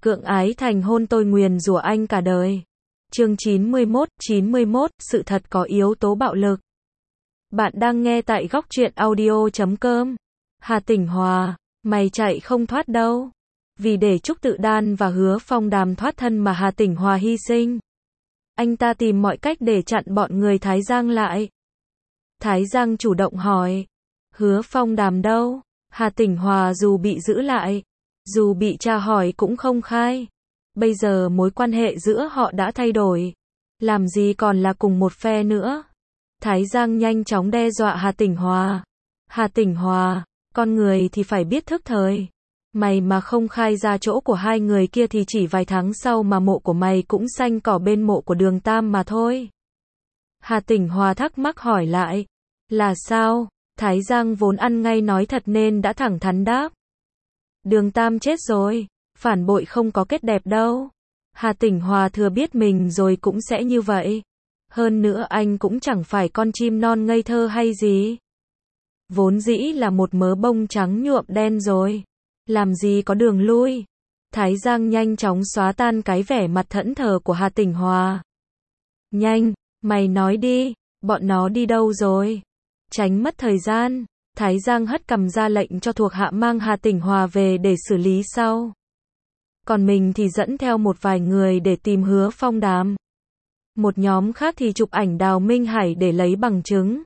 Cưỡng ái thành hôn tôi nguyền rủa anh cả đời. Chương 91, sự thật có yếu tố bạo lực. Bạn đang nghe tại góc truyện audio.com. Hà Tỉnh Hòa, mày chạy không thoát đâu. Vì để Trúc Tự Đan và Hứa Phong Đàm thoát thân mà Hà Tỉnh Hòa hy sinh. Anh ta tìm mọi cách để chặn bọn người Thái Giang lại. Thái Giang chủ động hỏi, Hứa Phong Đàm đâu? Hà Tỉnh Hòa dù bị giữ lại, dù bị tra hỏi cũng không khai. Bây giờ mối quan hệ giữa họ đã thay đổi. Làm gì còn là cùng một phe nữa. Thái Giang nhanh chóng đe dọa Hà Tỉnh Hòa. Hà Tỉnh Hòa, con người thì phải biết thức thời. Mày mà không khai ra chỗ của hai người kia thì chỉ vài tháng sau mà mộ của mày cũng xanh cỏ bên mộ của Đường Tam mà thôi. Hà Tỉnh Hòa thắc mắc hỏi lại. Là sao? Thái Giang vốn ăn ngay nói thật nên đã thẳng thắn đáp. Đường Tam chết rồi, phản bội không có kết đẹp đâu. Hà Tỉnh Hòa thừa biết mình rồi cũng sẽ như vậy. Hơn nữa anh cũng chẳng phải con chim non ngây thơ hay gì. Vốn dĩ là một mớ bông trắng nhuộm đen rồi. Làm gì có đường lui. Thái Giang nhanh chóng xóa tan cái vẻ mặt thẫn thờ của Hà Tỉnh Hòa. Nhanh, mày nói đi, bọn nó đi đâu rồi? Tránh mất thời gian, Thái Giang hất cằm ra lệnh cho thuộc hạ mang Hà Tỉnh Hòa về để xử lý sau. Còn mình thì dẫn theo một vài người để tìm Hứa Phong Đàm. Một nhóm khác thì chụp ảnh Đào Minh Hải để lấy bằng chứng.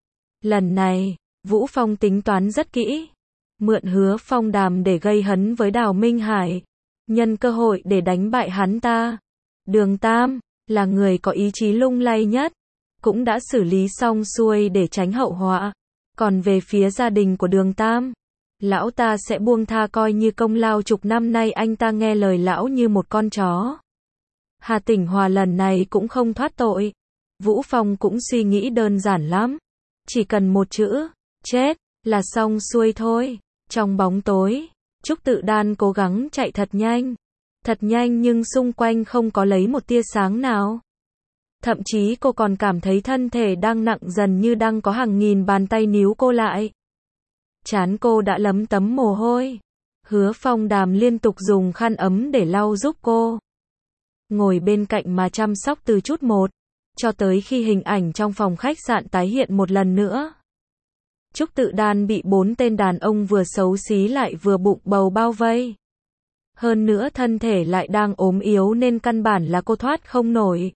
Lần này, Vũ Phong tính toán rất kỹ. Mượn Hứa Phong Đàm để gây hấn với Đào Minh Hải. Nhân cơ hội để đánh bại hắn ta. Đường Tam, là người có ý chí lung lay nhất. Cũng đã xử lý xong xuôi để tránh hậu họa. Còn về phía gia đình của Đường Tam, lão ta sẽ buông tha coi như công lao chục năm nay anh ta nghe lời lão như một con chó. Hà Tỉnh Hòa lần này cũng không thoát tội. Vũ Phong cũng suy nghĩ đơn giản lắm. Chỉ cần một chữ, chết, là xong xuôi thôi. Trong bóng tối, Trúc Tự Đan cố gắng chạy thật nhanh. Thật nhanh nhưng xung quanh không có lấy một tia sáng nào. Thậm chí cô còn cảm thấy thân thể đang nặng dần như đang có hàng nghìn bàn tay níu cô lại. Trán cô đã lấm tấm mồ hôi. Hứa Phong Đàm liên tục dùng khăn ấm để lau giúp cô. Ngồi bên cạnh mà chăm sóc từ chút một, cho tới khi hình ảnh trong phòng khách sạn tái hiện một lần nữa. Trúc Tự Đan bị 4 tên đàn ông vừa xấu xí lại vừa bụng bầu bao vây. Hơn nữa thân thể lại đang ốm yếu nên căn bản là cô thoát không nổi.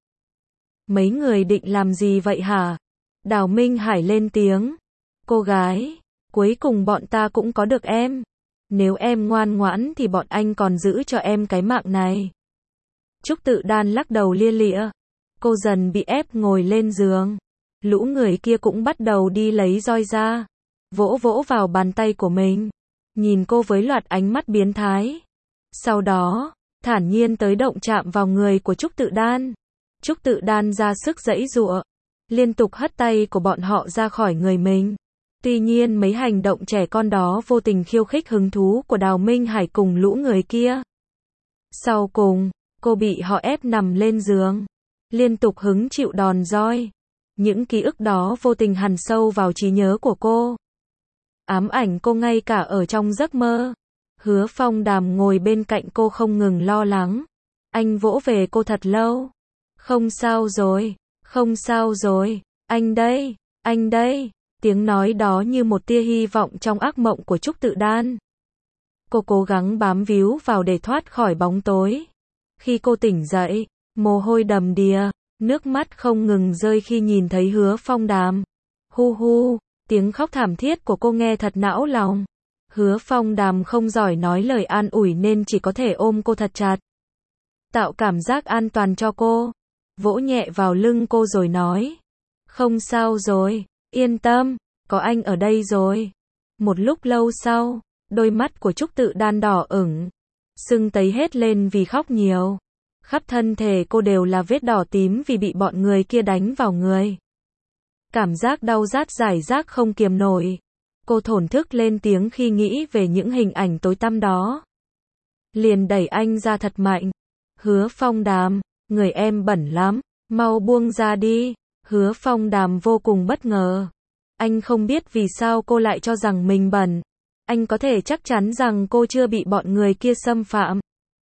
Mấy người định làm gì vậy hả? Đào Minh Hải lên tiếng. Cô gái, cuối cùng bọn ta cũng có được em. Nếu em ngoan ngoãn thì bọn anh còn giữ cho em cái mạng này. Trúc Tự Đan lắc đầu lia lịa. Cô dần bị ép ngồi lên giường. Lũ người kia cũng bắt đầu đi lấy roi ra. Vỗ vỗ vào bàn tay của mình. Nhìn cô với loạt ánh mắt biến thái. Sau đó, thản nhiên tới động chạm vào người của Trúc Tự Đan. Trúc Tự Đan ra sức giãy giụa, liên tục hất tay của bọn họ ra khỏi người mình. Tuy nhiên mấy hành động trẻ con đó vô tình khiêu khích hứng thú của Đào Minh Hải cùng lũ người kia. Sau cùng, cô bị họ ép nằm lên giường, liên tục hứng chịu đòn roi. Những ký ức đó vô tình hằn sâu vào trí nhớ của cô. Ám ảnh cô ngay cả ở trong giấc mơ. Hứa Phong Đàm ngồi bên cạnh cô không ngừng lo lắng. Anh vỗ về cô thật lâu. Không sao rồi, không sao rồi, anh đây, tiếng nói đó như một tia hy vọng trong ác mộng của Trúc Tự Đan. Cô cố gắng bám víu vào để thoát khỏi bóng tối. Khi cô tỉnh dậy, mồ hôi đầm đìa, nước mắt không ngừng rơi khi nhìn thấy Hứa Phong Đàm. Hu hu, tiếng khóc thảm thiết của cô nghe thật não lòng. Hứa Phong Đàm không giỏi nói lời an ủi nên chỉ có thể ôm cô thật chặt. Tạo cảm giác an toàn cho cô. Vỗ nhẹ vào lưng cô rồi nói. Không sao rồi, yên tâm, có anh ở đây rồi. Một lúc lâu sau, đôi mắt của Trúc Tự Đan đỏ ửng, sưng tấy hết lên vì khóc nhiều. Khắp thân thể cô đều là vết đỏ tím vì bị bọn người kia đánh vào người. Cảm giác đau rát rải rác không kiềm nổi. Cô thổn thức lên tiếng khi nghĩ về những hình ảnh tối tăm đó. Liền đẩy anh ra thật mạnh. Hứa Phong Đàm, người em bẩn lắm, mau buông ra đi. Hứa Phong Đàm vô cùng bất ngờ. Anh không biết vì sao cô lại cho rằng mình bẩn. Anh có thể chắc chắn rằng cô chưa bị bọn người kia xâm phạm.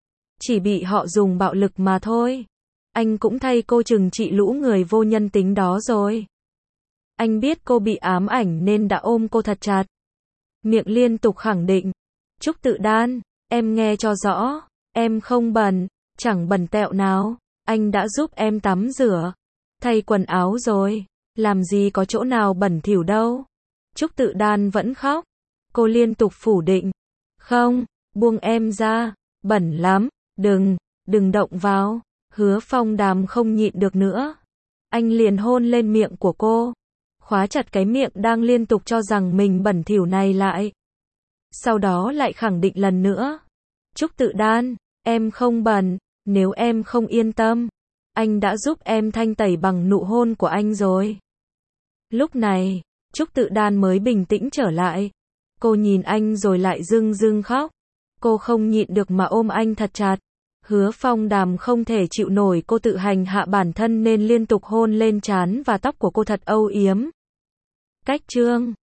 Chỉ bị họ dùng bạo lực mà thôi. Anh cũng thay cô trừng trị lũ người vô nhân tính đó rồi. Anh biết cô bị ám ảnh nên đã ôm cô thật chặt. Miệng liên tục khẳng định. Trúc Tự Đan, em nghe cho rõ, em không bẩn, chẳng bẩn tẹo nào. Anh đã giúp em tắm rửa, thay quần áo rồi, làm gì có chỗ nào bẩn thỉu đâu. Trúc Tự Đan vẫn khóc. Cô liên tục phủ định. Không, buông em ra, bẩn lắm, đừng động vào. Hứa Phong Đàm không nhịn được nữa. Anh liền hôn lên miệng của cô, khóa chặt cái miệng đang liên tục cho rằng mình bẩn thỉu này lại. Sau đó lại khẳng định lần nữa. Trúc Tự Đan, em không bẩn, nếu em không yên tâm, anh đã giúp em thanh tẩy bằng nụ hôn của anh rồi. Lúc này, Trúc Tự Đan mới bình tĩnh trở lại. Cô nhìn anh rồi lại rưng rưng khóc. Cô không nhịn được mà ôm anh thật chặt. Hứa Phong Đàm không thể chịu nổi cô tự hành hạ bản thân nên liên tục hôn lên trán và tóc của cô thật âu yếm. Cách chương